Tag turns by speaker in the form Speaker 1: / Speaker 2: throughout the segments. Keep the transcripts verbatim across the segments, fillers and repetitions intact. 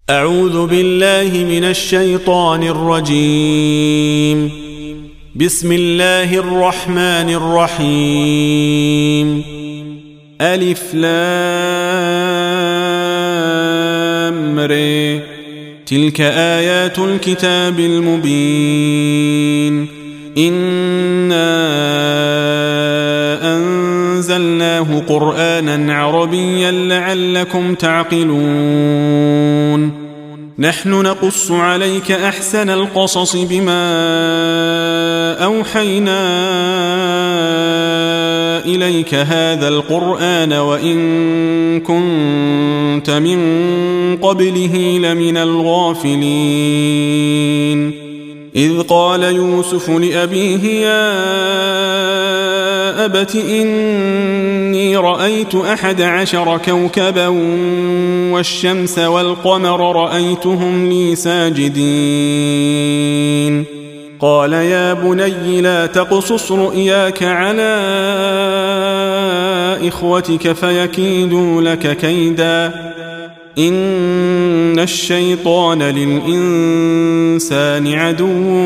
Speaker 1: أعوذ بالله من الشيطان الرجيم. بسم الله الرحمن الرحيم. ألف لام ر. تلك آيات الكتاب المبين. إنا أنزلناه قرآنا عربيا لعلكم تعقلون. نحن نقص عليك أحسن القصص بما أوحينا إليك هذا القرآن وإن كنت من قبله لمن الغافلين. إذ قال يوسف لأبيه يا أبت إني رأيت أحد عشر كوكبا والشمس والقمر رأيتهم لي ساجدين. قال يا بني لا تقصص رؤياك على إخوتك فيكيدوا لك كيدا إن الشيطان للإنسان عدو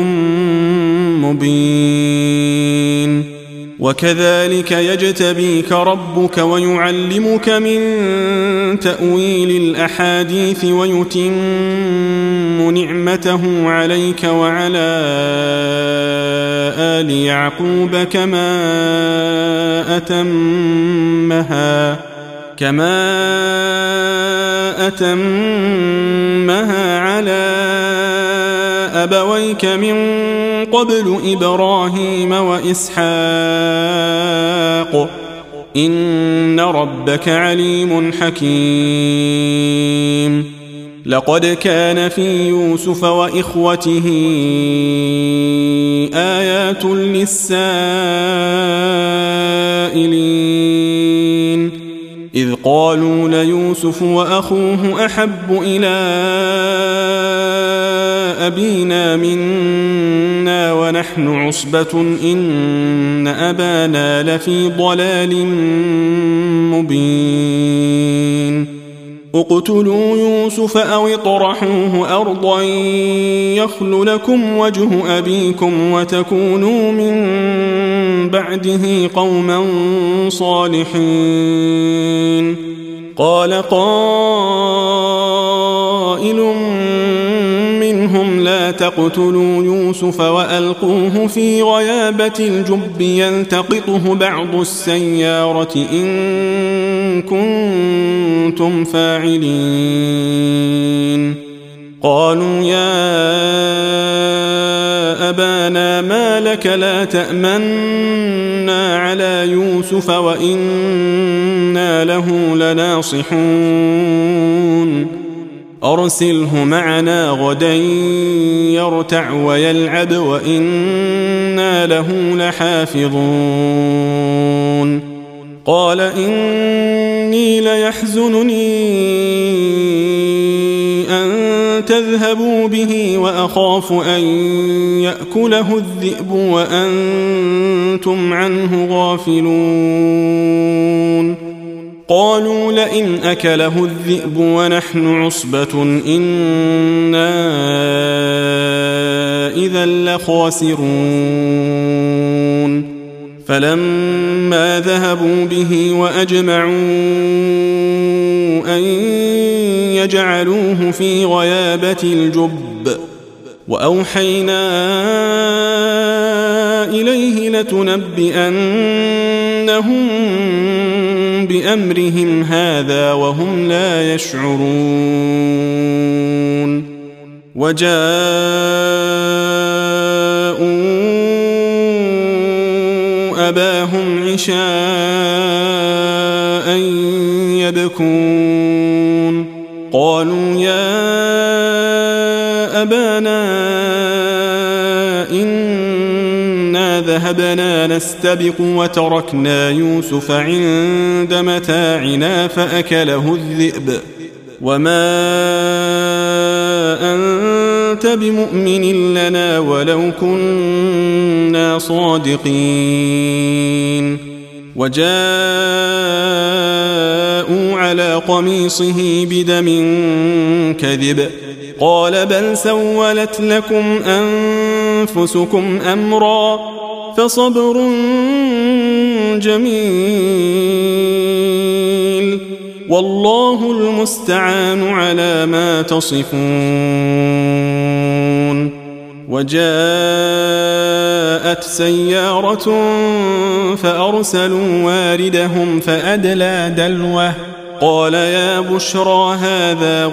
Speaker 1: مبين. وكذلك يجتبيك ربك ويعلمك من تأويل الأحاديث ويتم نعمته عليك وعلى آل يعقوب كما أتمها كما أتمها على أبويك من قبل إبراهيم وإسحاق إن ربك عليم حكيم. لقد كان في يوسف وإخوته آيات للسائلين. إذ قالوا ليوسف وأخوه أحب إلى أبينا منا ونحن عصبة إن أبانا لفي ضلال مبين. اقتلوا يوسف أو اطرحوه أرضا يخل لكم وجه أبيكم وتكونوا من بعده قوما صالحين. قال قائل منهم لا تقتلوا يوسف وألقوه في غيابة الجب يلتقطه بعض السيارة إن كنتم فاعلين. قالوا يا أبانا ما لك لا تأمنا على يوسف وإنا له لناصحون. أرسله معنا غدا يرتع ويلعب وإنا له لحافظون. قال إني ليحزنني أن تذهبوا به وأخاف أن يأكله الذئب وأنتم عنه غافلون. قالوا لئن أكله الذئب ونحن عصبة إنا إذا لخاسرون. فلما ذهبوا به وأجمعوا أن يجعلوه في غيابة الجب وأوحينا إليه لتنبئنهم بأمرهم هذا وهم لا يشعرون. وجاءوا أباهم عشاء يبكون. قالوا يا أبانا إنا ذهبنا نستبق وتركنا يوسف عند متاعنا فأكله الذئب وما أنت بمؤمن لنا ولو كنا صادقين. وجاءوا على قميصه بدم كذب قال بل سولت لكم أنفسكم أمرا فصبر جميل والله المستعان على ما تصفون. وجاءت سيارة فأرسلوا واردهم فأدلى دلوه قال يا بشرى هذا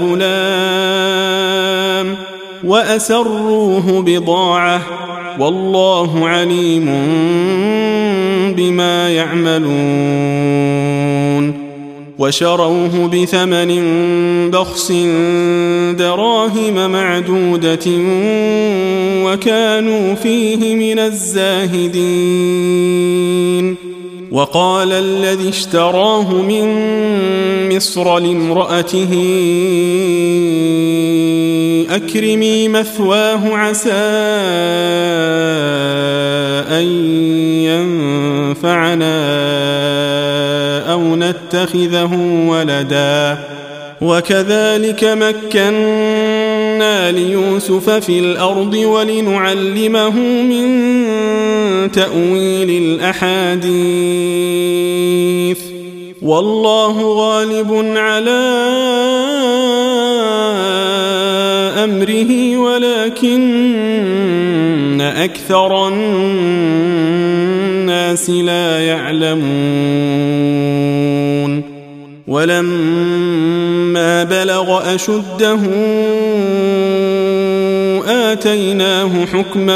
Speaker 1: غلام وأسروه بضاعة والله عليم بما يعملون. وشروه بثمن بخس دراهم معدودة وكانوا فيه من الزاهدين. وقال الذي اشتراه من مصر لامرأته أكرمي مثواه عسى أن ينفعنا أو نتخذه ولدا وكذلك مكنا ليوسف في الأرض ولنعلمه من تأويل الأحاديث والله غالب على أمره ولكن أكثر الناس لا يعلمون. ولما بلغ أشده آتيناه حكما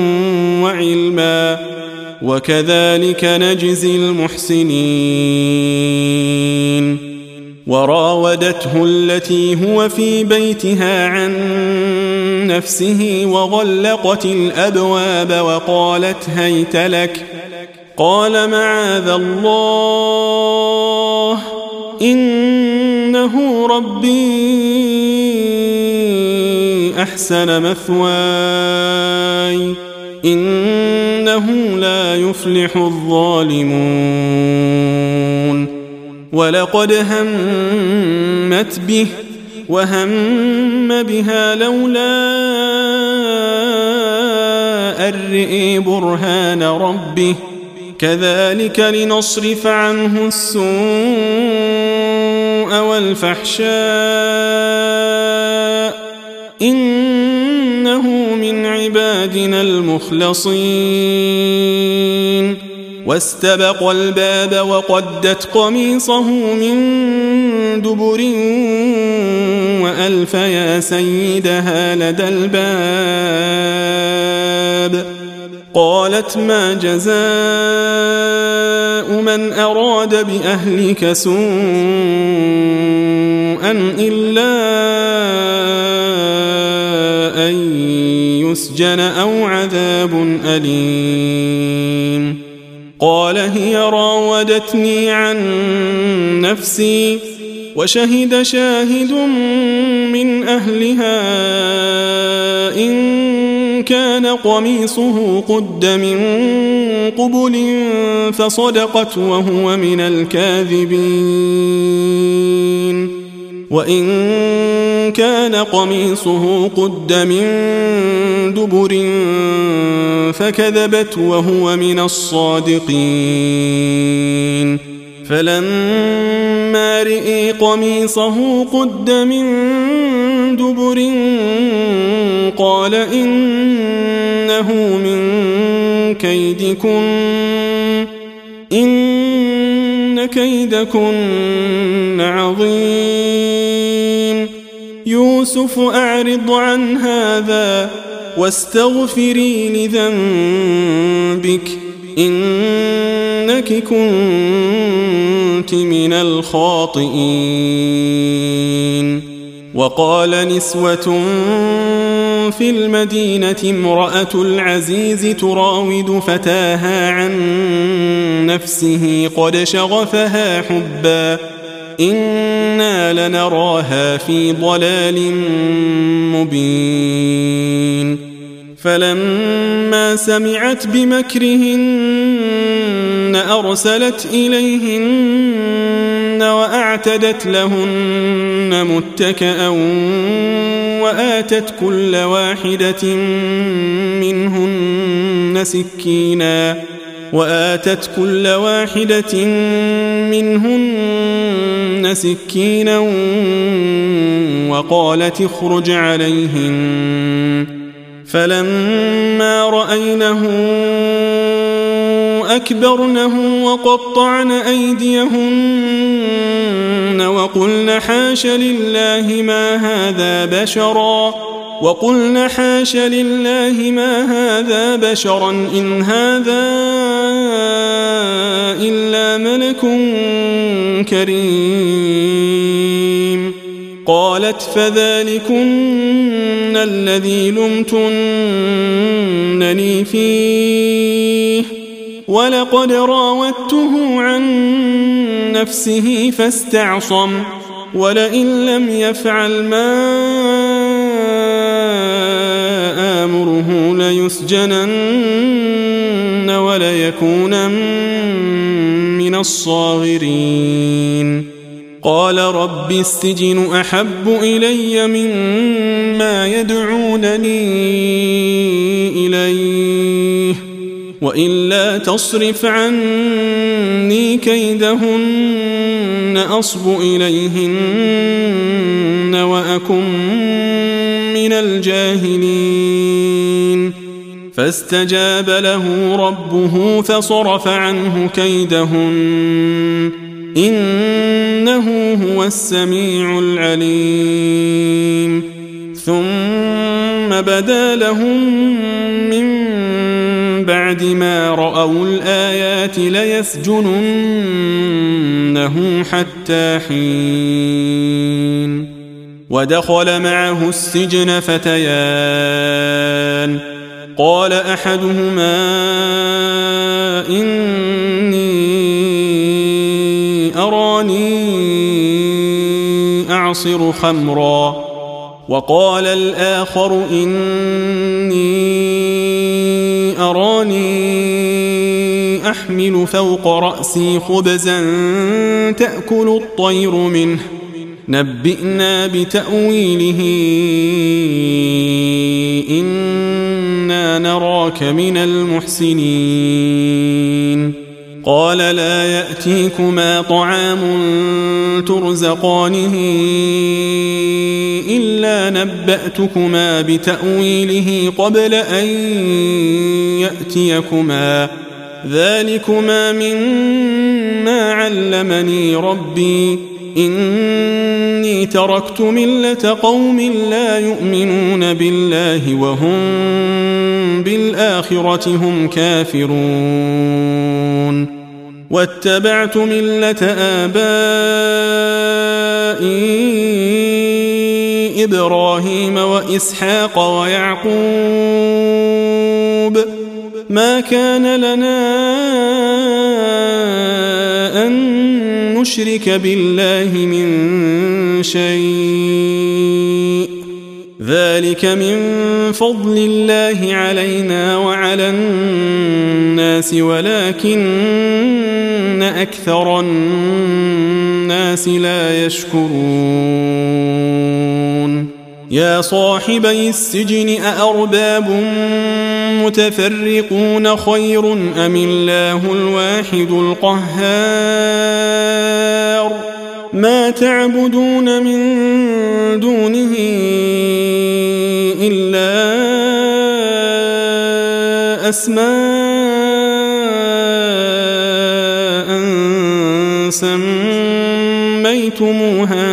Speaker 1: وعلما وكذلك نجزي المحسنين. وراودته التي هو في بيتها عن نفسه وغلقت الأبواب وقالت هيت لك قال معاذ الله إنه ربي أحسن مثواي إنه لا يفلح الظالمون. ولقد همت به وهم بها لولا أن رئي برهان ربه كذلك لنصرف عنه السوء والفحشاء إنه من عبادنا المخلصين. واستبق الباب وقدت قميصه من دبر وألف يا سيدها لدى الباب قالت ما جزاء من أراد بأهلك سوءا إلا أن يسجن أو عذاب أليم. قال هي راودتني عن نفسي وشهد شاهد من أهلها إن كان قميصه قد من قبل فصدقت وهو من الكاذبين وإن كان قميصه قد من دبر فكذبت وهو من الصادقين. فلما رئي قميصه قد من دبر قال إنه من كيدكن إن كيدكن عظيم. يوسف أعرض عن هذا واستغفري لذنبك إنك كنت من الخاطئين. وقال نسوة في المدينة امرأة العزيز تراود فتاها عن نفسه قد شغفها حبا إنا لنراها في ضلال مبين. فلما سمعت بمكرهن أرسلت إليهن وأعتدت لهن متكئا وآتت كل واحدة منهن سكينا وآتت كل واحدة منهن سكينا وقالت اخرج عليهن فلما رأينه أكبرنه وقطعن أيديهن وقلن حاش لله ما هذا بشرا وقلن حاش لله ما هذا بشرا إن هذا إلا ملك كريم قالت فذلكن الذي لمتنني فيه ولقد راودته عن نفسه فاستعصم ولئن لم يفعل ما آمره ليسجنن وليكونن من الصاغرين قال رب السجن أحب إلي مما يدعونني إليه وإلا تصرف عني كيدهن أصب إليهن وأكن من الجاهلين فاستجاب له ربه فصرف عنه كيدهن إنه هو السميع العليم ثم بدا لهم من بعد ما رأوا الآيات ليسجننه حتى حين ودخل معه السجن فتيان قال أحدهما إني أراني أعصر خمرا وقال الآخر إني أراني أحمل فوق رأسي خبزا تأكل الطير منه نبئنا بتأويله إنا نراك من المحسنين قال لا يأتيكما طعام ترزقانه إلا نبأتكما بتأويله قبل أن يأتيكما ذلكما مما علمني ربي إني تركت ملة قوم لا يؤمنون بالله وهم بالآخرة هم كافرون واتبعت ملة آبائي إبراهيم وإسحاق ويعقوب ما كان لنا أن نشرك بالله من شيء ذلك من فضل الله علينا وعلى الناس ولكن أكثر الناس لا يشكرون يا صاحبي السجن أأرباب متفرقون خير أم الله الواحد القهار ما تعبدون من دونه إلا أسماء سميتموها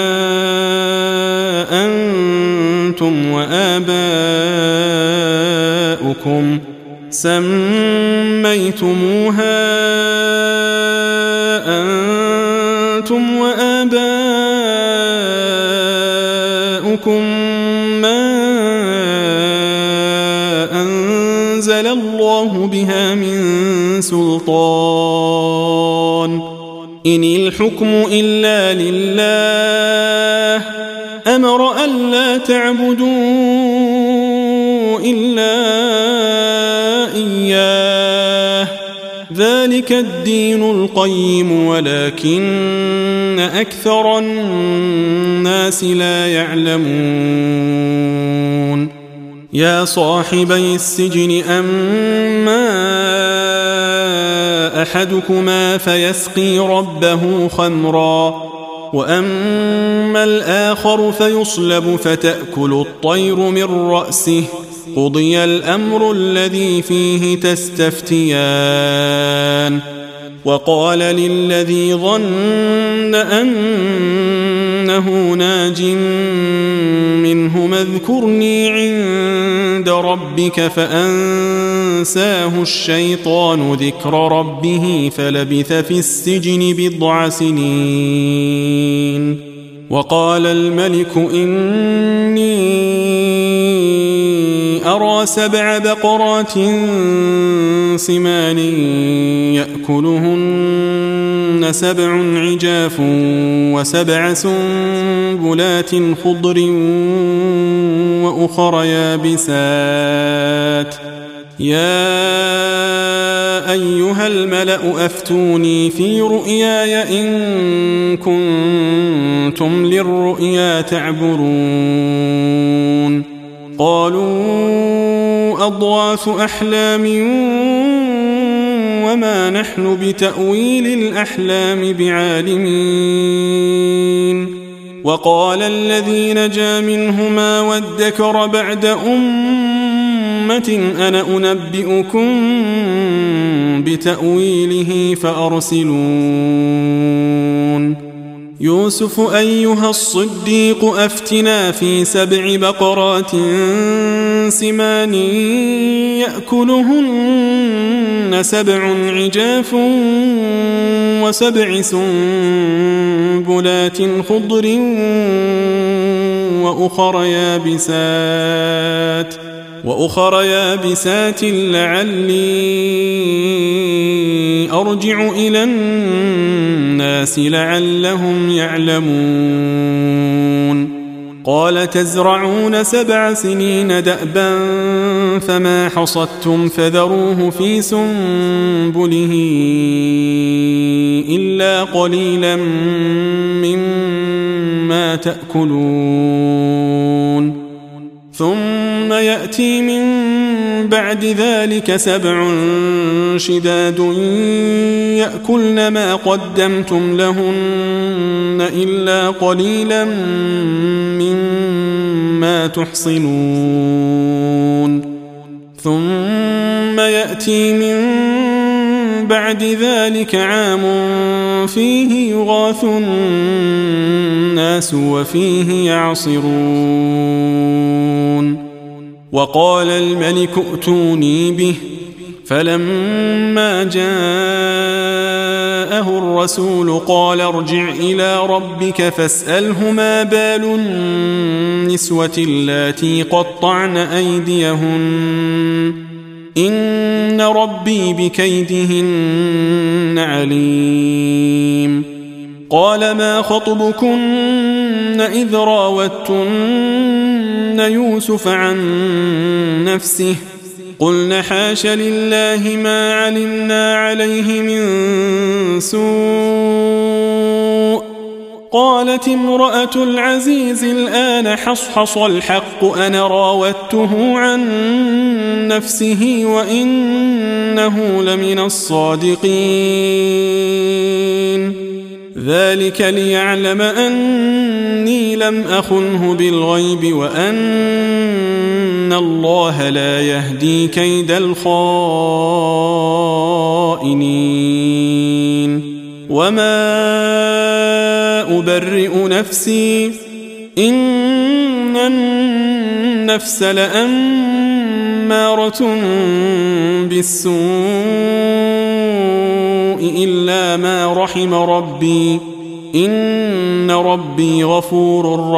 Speaker 1: أنتم وآباؤكم سميتموها أنتم وآباؤكم ما أنزل الله بها من سلطان إن الحكم إلا لله أمر ألا تعبدوا إلا إياه ذلك الدين القيم ولكن أكثر الناس لا يعلمون يا صاحبي السجن أما أحدكما فيسقي ربه خمرا وأما الآخر فيصلب فتأكل الطير من رأسه قضي الأمر الذي فيه تستفتيان وقال للذي ظن أنه ناج منه اذكرني عند ربك فأنساه الشيطان ذكر ربه فلبث في السجن بضع سنين وقال الملك إني أرى سبع بقرات سمان يأكلهن سبع عجاف وسبع سنبلات خضر وأخر يابسات يا أيها الملأ أفتوني في رؤياي إن كنتم للرؤيا تعبرون قالوا أضغاث أحلام وما نحن بتأويل الأحلام بعالمين وقال الذي نجا منهما وادكر بعد أمة أنا أنبئكم بتأويله فأرسلون يوسف أيها الصديق أفتنا في سبع بقرات سمان يأكلهن سبع عجاف وسبع سنبلات خضر وأخر يابسات وأخر يابسات لعلي أرجع إلى الناس لعلهم يعلمون قال تزرعون سبع سنين دأبا فما حصدتم فذروه في سنبله إلا قليلا مما تأكلون ثم يأتي من بعد ذلك سبع شداد يأكلن ما قدمتم لهن إلا قليلا مما تحصنون ثم يأتي من بعد ذلك عام فيه يغاث الناس وفيه يعصرون وقال الملك ائتوني به فلما جاءه الرسول قال ارجع إلى ربك فاسأله ما بال النسوة اللاتي قطعن أيديهن إن ربي بكيدهن عليم قال ما خطبكن إذ راوتن يوسف عن نفسه قلن حاش لله ما علمنا عليه من سوء قالت امرأة العزيز الآن حصحص الحق أنا راودته عن نفسه وإنه لمن الصادقين ذلك ليعلم أني لم أخنه بالغيب وأن الله لا يهدي كيد الخائنين وما أبرئ نفسي إن النفس لأمارة بالسوء إلا ما رحم ربي إن ربي غفور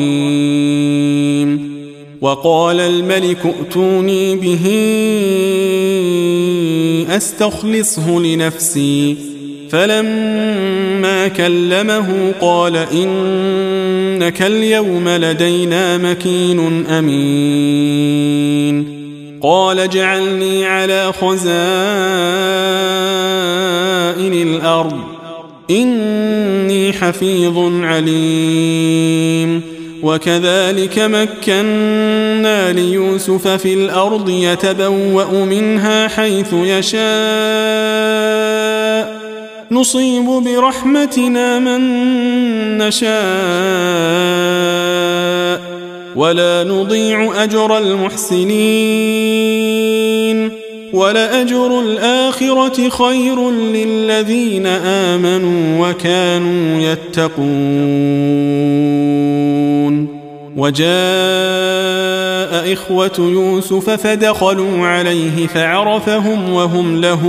Speaker 1: رحيم وقال الملك ائتوني به أستخلصه لنفسي فلما كلمه قال إنك اليوم لدينا مكين أمين قال اجعلني على خزائن الأرض إني حفيظ عليم وكذلك مكنا ليوسف في الأرض يتبوأ منها حيث يشاء نصيب برحمتنا من نشاء ولا نضيع أجر المحسنين ولأجر الآخرة خير للذين آمنوا وكانوا يتقون وجاء إخوة يوسف فدخلوا عليه فعرفهم وهم له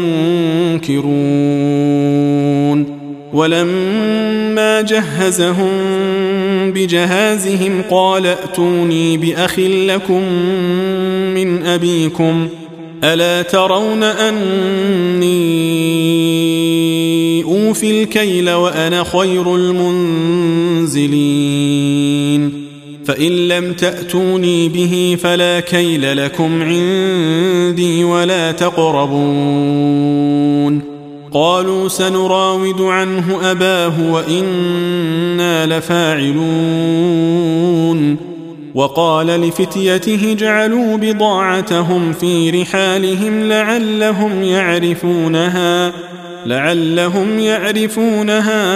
Speaker 1: منكرون ولما جهزهم بجهازهم قال ائتوني بأخ لكم من أبيكم ألا ترون أني أوفي الكيل وأنا خير المنزلين فإن لم تأتوني به فلا كيل لكم عندي ولا تقربون قالوا سنراود عنه أباه وإنا لفاعلون وقال لفتيته اجعلوا بضاعتهم في رحالهم لعلهم يعرفونها لعلهم يعرفونها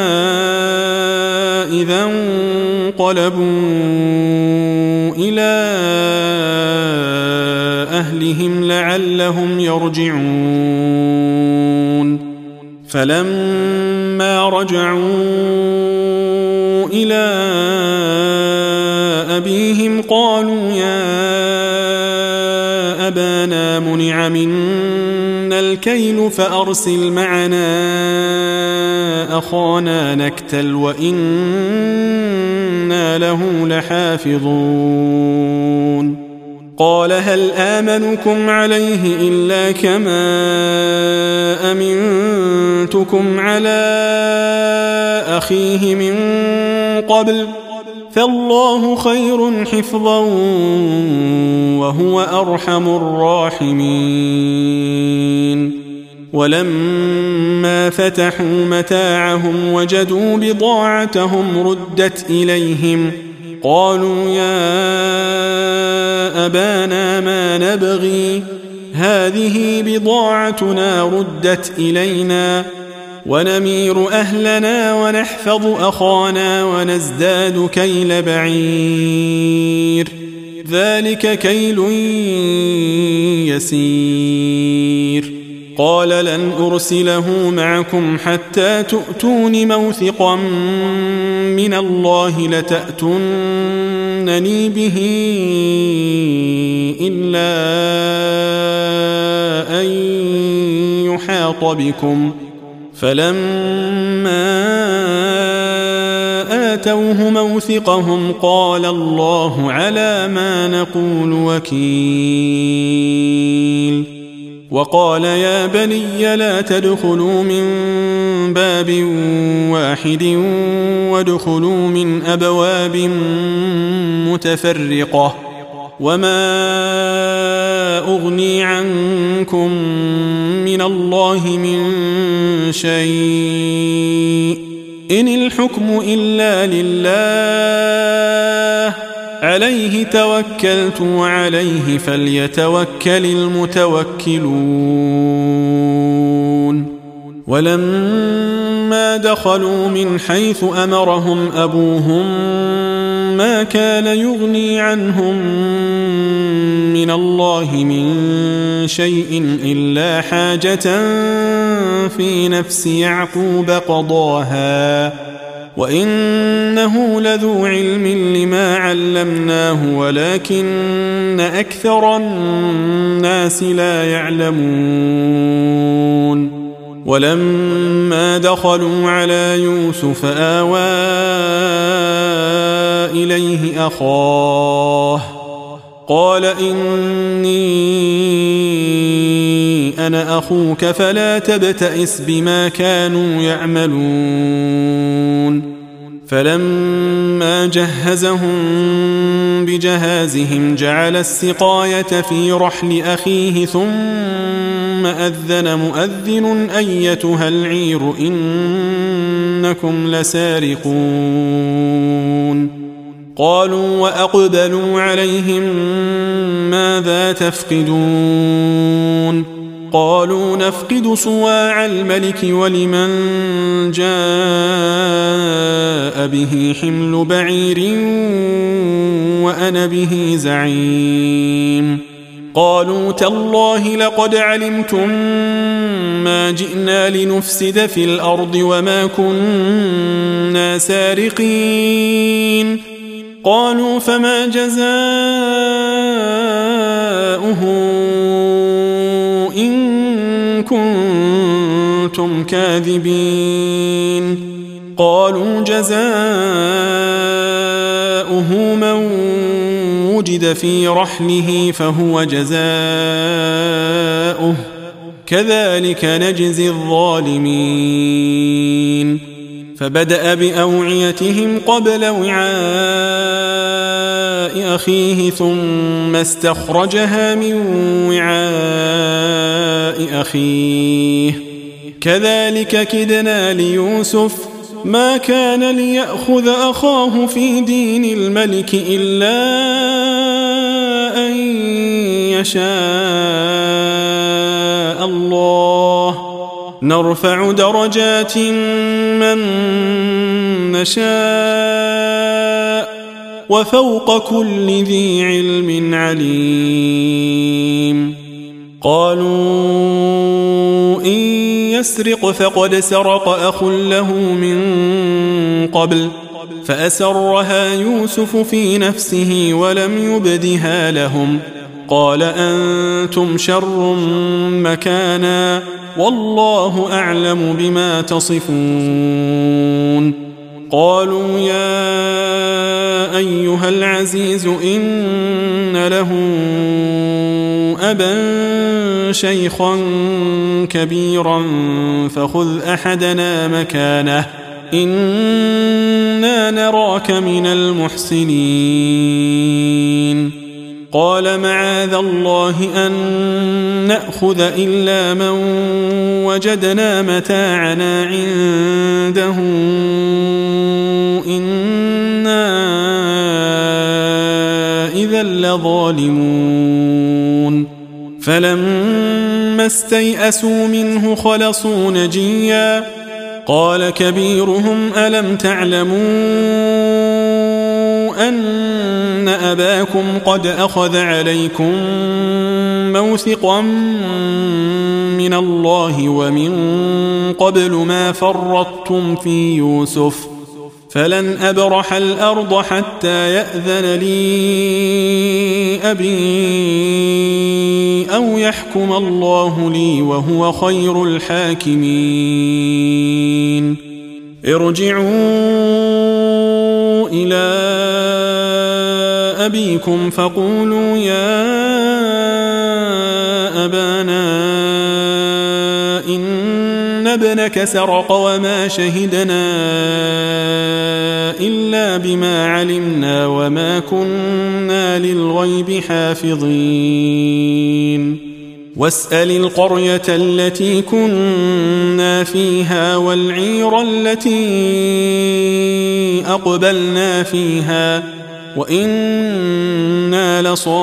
Speaker 1: إذا انقلبوا إلى أهلهم لعلهم يرجعون فلما رجعوا إلى أبيهم قالوا يا أبانا منع منا الكيل فأرسل معنا أخانا نكتل وإنا له لحافظون قال هل آمنكم عليه إلا كما أمنتكم على أخيه من قبل فالله خير حفظا وهو أرحم الراحمين ولما فتحوا متاعهم وجدوا بضاعتهم ردت إليهم قالوا يا أبانا ما نبغي هذه بضاعتنا ردت إلينا ونمير أهلنا ونحفظ أخانا ونزداد كيل بعير ذلك كيل يسير قال لن أرسله معكم حتى تؤتون موثقا من الله لتأتونني به إلا أن يحاط بكم فلما آتوه موثقهم قال الله على ما نقول وكيل وقال يا بني لا تدخلوا من باب واحد وادخلوا من أبواب متفرقة وما أغني عنكم من الله من شيء إن الحكم إلا لله عليه توكلت وعليه فليتوكل المتوكلون ولما دخلوا من حيث أمرهم أبوهم ما كان يغني عنهم من الله من شيء إلا حاجة في نفس يعقوب قضاها وإنه لذو علم لما علمناه ولكن أكثر الناس لا يعلمون ولما دخلوا على يوسف آوى إليه أخاه قال إني أنا أخوك فلا تبتئس بما كانوا يعملون فلما جهزهم بجهازهم جعل السقاية في رحل أخيه ثم أذن مؤذن أيتها العير إنكم لسارقون قالوا وأقبلوا عليهم ماذا تفقدون قالوا نفقد صواع الملك ولمن جاء به حمل بعير وأنا به زعيم قالوا تالله لقد علمتم ما جئنا لنفسد في الأرض وما كنا سارقين قالوا فما جزاؤه إن كنتم كاذبين قالوا جزاؤه من وجد في رحله فهو جزاؤه كذلك نجزي الظالمين فبدأ بأوعيتهم قبل وعاء أخيه ثم استخرجها من وعاء أخيه كذلك كدنا ليوسف ما كان ليأخذ أخاه في دين الملك إلا أن يشاء الله نرفع درجات من نشاء وفوق كل ذي علم عليم قالوا إن يسرق فقد سرق أخ له من قبل فأسرها يوسف في نفسه ولم يبدها لهم قال أنتم شر مكانا والله أعلم بما تصفون قالوا يا أيها العزيز إن له أبا شيخا كبيرا فخذ أحدنا مكانه إنا نراك من المحسنين قال معاذ الله أن نأخذ إلا من وجدنا متاعنا عنده إنا إذا لظالمون فلما استيئسوا منه خلصوا نجيا قال كبيرهم ألم تعلموا أن أباكم قد أخذ عليكم موثقا من الله ومن قبل ما فرطتم في يوسف فلن أبرح الأرض حتى يأذن لي أبي أو يحكم الله لي وهو خير الحاكمين ارجعوا إلى أبيكم فقولوا يا أبانا إن ابنك سرق وما شهدنا إلا بما علمنا وما كنا للغيب حافظين واسأل القرية التي كنا فيها والعير التي أقبلنا فيها وإنا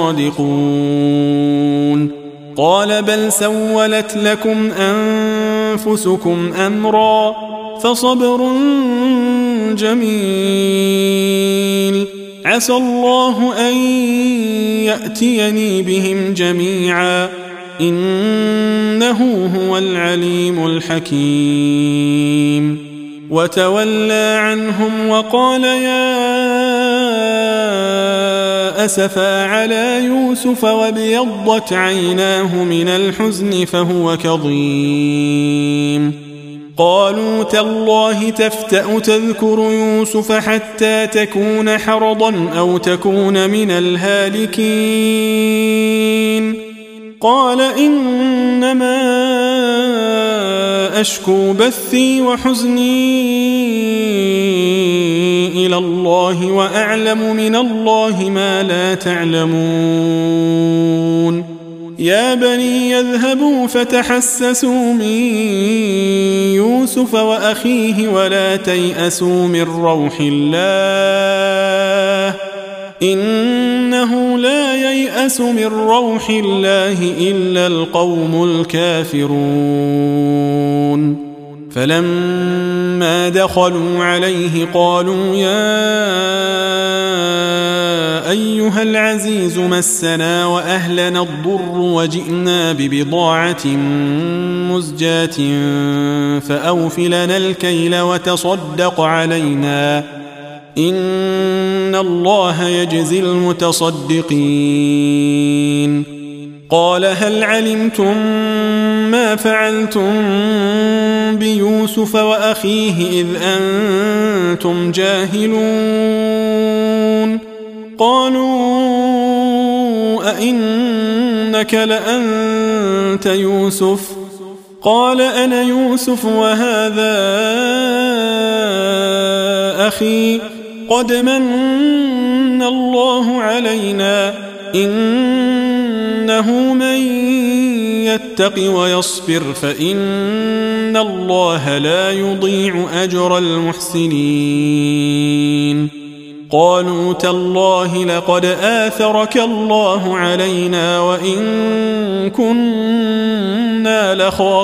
Speaker 1: لصادقون قال بل سولت لكم أنفسكم أمرا فصبر جميل عسى الله أن يأتيني بهم جميعا إنه هو العليم الحكيم وتولى عنهم وقال يا أسفا على يوسف وابيضت عيناه من الحزن فهو كظيم قالوا تالله تفتأ تذكر يوسف حتى تكون حرضا أو تكون من الهالكين قال إنما أشكو بثي وحزني إلى الله وأعلم من الله ما لا تعلمون يا بني يذهبوا فتحسسوا من يوسف وأخيه ولا تيأسوا من روح الله إنه لا ييأس من روح الله إلا القوم الكافرون فلما دخلوا عليه قالوا يا أيها العزيز مسنا وأهلنا الضر وجئنا ببضاعة مزجاة فأوف لنا الكيل وتصدق علينا إن الله يجزي المتصدقين قال هل علمتم ما فعلتم بيوسف وأخيه إذ أنتم جاهلون قالوا أئنك لأنت يوسف قال أنا يوسف وهذا أخي قد من الله علينا إنه من يتق ويصبر فإن الله لا يضيع أجر المحسنين قالوا تالله لقد آثرك الله علينا وإن كنا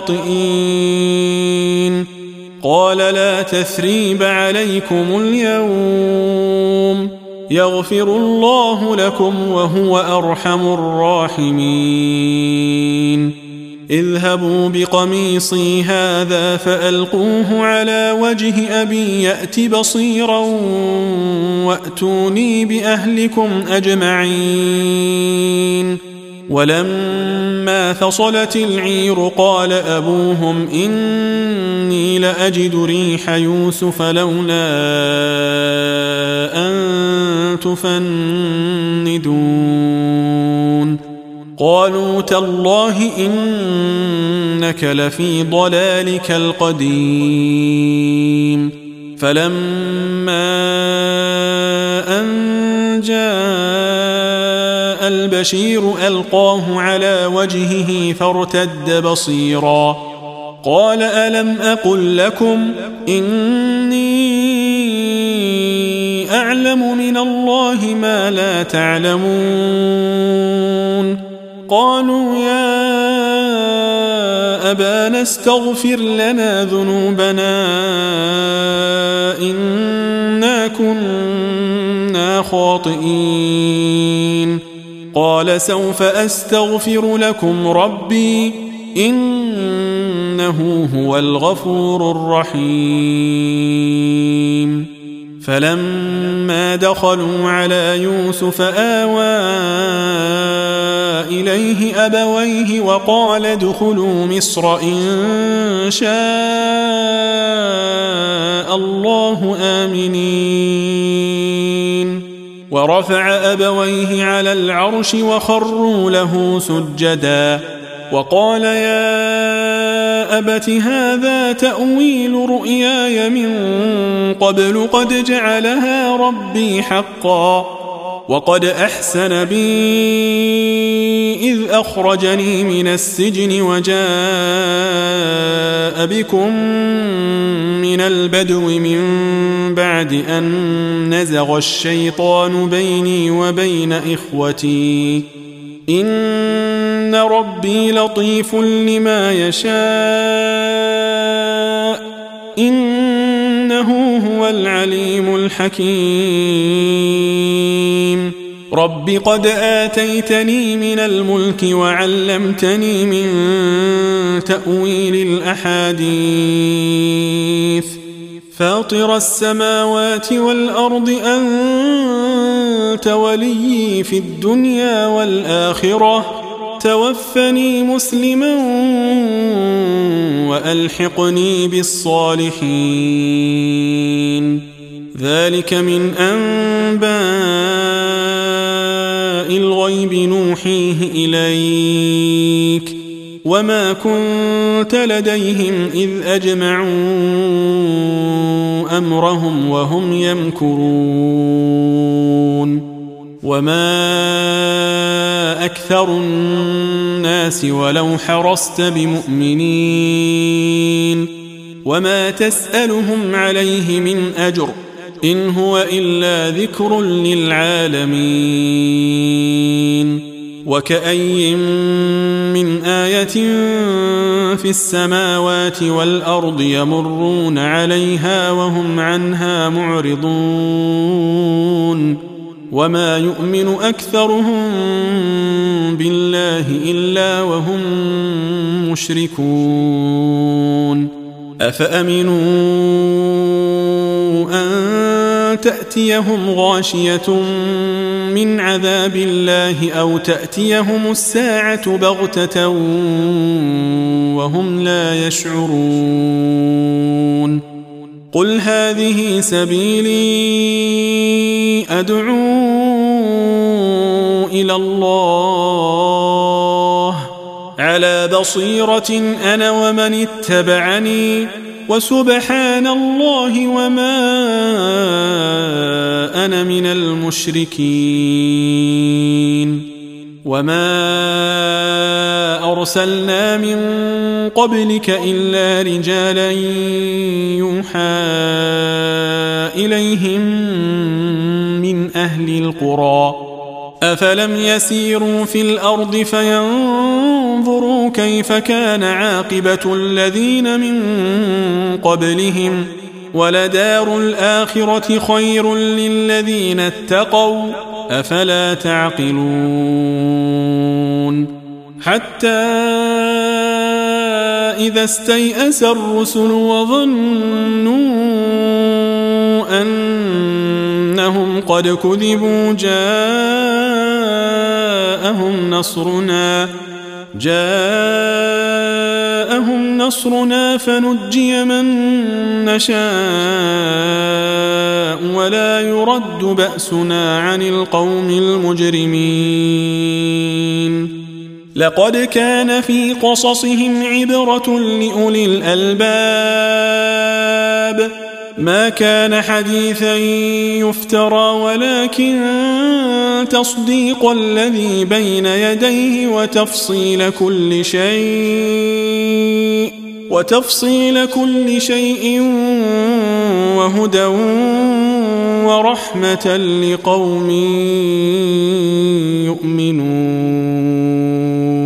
Speaker 1: لخاطئين قال لا تثريب عليكم اليوم يغفر الله لكم وهو أرحم الراحمين اذهبوا بقميصي هذا فألقوه على وجه أبي يأت بصيرا وأتوني بأهلكم أجمعين ولما فصلت العير قال أبوهم إني لأجد ريح يوسف لولا أن تفندون قالوا تالله إنك لفي ضلالك القديم فلما أن جاء البشير ألقاه على وجهه فارتد بصيرا قال ألم أقل لكم إني أعلم من الله ما لا تعلمون قالوا يا أبانا استغفر لنا ذنوبنا إنا كنا خاطئين قال سوف أستغفر لكم ربي إنه هو الغفور الرحيم فلما دخلوا على يوسف آوى إليه أبويه وقال ادخلوا مصر إن شاء الله آمنين ورفع أبويه على العرش وخروا له سجدا وقال يا أبت هذا تأويل رؤياي من قبل قد جعلها ربي حقا وقد أحسن بي إذ أخرجني من السجن وجاء بكم من البدو من بعد أن نزغ الشيطان بيني وبين إخوتي إن ربي لطيف لما يشاء إنه هو العليم الحكيم رب قد آتيتني من الملك وعلمتني من تأويل الأحاديث فاطر السماوات والأرض أنت وليي في الدنيا والآخرة توفني مسلما وألحقني بالصالحين ذلك من أنباء الغيب نوحيه إليك وما كنت لديهم إذ أجمعوا أمرهم وهم يمكرون وما أكثر الناس ولو حرصت بمؤمنين وما تسألهم عليه من أجر إن هو إلا ذكر للعالمين وكأي من آية في السماوات والأرض يمرون عليها وهم عنها معرضون وما يؤمن أكثرهم بالله إلا وهم مشركون أفأمنوا أن تأتيهم غاشية من عذاب الله أو تأتيهم الساعة بغتة وهم لا يشعرون قل هذه سبيلي أدعو إلى الله على بصيرة أنا ومن اتبعني وسبحان الله وما أنا من المشركين وما أرسلنا من قبلك إلا رجالا يوحى إليهم من أهل القرى أفلم يسيروا في الأرض فينظروا كيف كان عاقبة الذين من قبلهم ولدار الآخرة خير للذين اتقوا أفلا تعقلون حتى إذا استيأس الرسل وظنوا أنهم قد كذبوا جاءهم نصرنا جاءهم نصرنا فنجي من نشاء ولا يرد بأسنا عن القوم المجرمين لقد كان في قصصهم عبرة لأولي الألباب ما كان حديثا يفترى ولكن تصديق الذي بين يديه وتفصيل كل شيء وتفصيل كل شيء وهدى ورحمة لقوم يؤمنون